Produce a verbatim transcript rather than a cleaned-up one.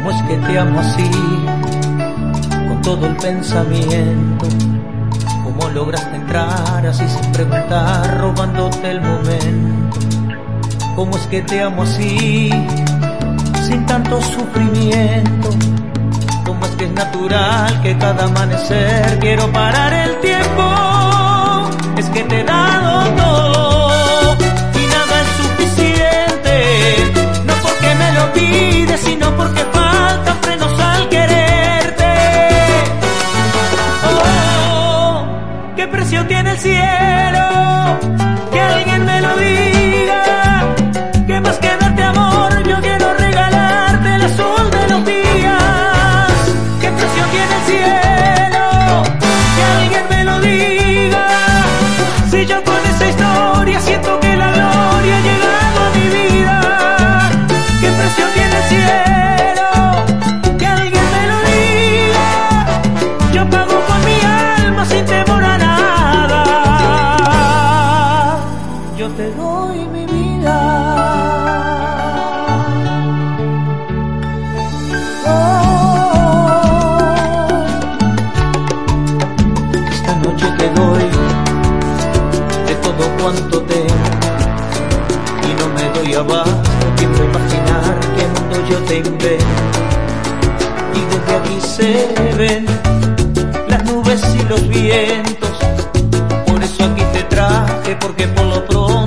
¿Cómo es que te amo así, con todo el pensamiento? ¿Cómo lograste entrar así sin preguntar, robándote el momento? ¿Cómo es que te amo así, sin tanto sufrimiento? ¿Cómo es que es natural que cada amanecer quiero parar el tiempo? Es que te he dado todo y nada es suficiente, no porque me lo pides, sino porque faltan frenos al quererte. Oh, ¿qué precio tiene el cielo? Que alguien me lo diga. ¿Qué más que darte amor? Yo quiero regalarte el azul de los días. ¿Qué precio tiene el cielo? Que alguien me lo diga. Si yo con esa historia siento que la gloria ha llegado a mi vida. ¿Qué precio tiene el cielo? Que alguien me lo diga. Yo pago con mi alma sin temor a nada. Yo te doy mi vida. Oh, esta noche te doy de todo cuanto tengo y no me doy abasto. Tiempo a imaginar qué mundo yo te invento. Y desde aquí se ven las nubes y los vientos. Por eso aquí te traje, porque por lo pronto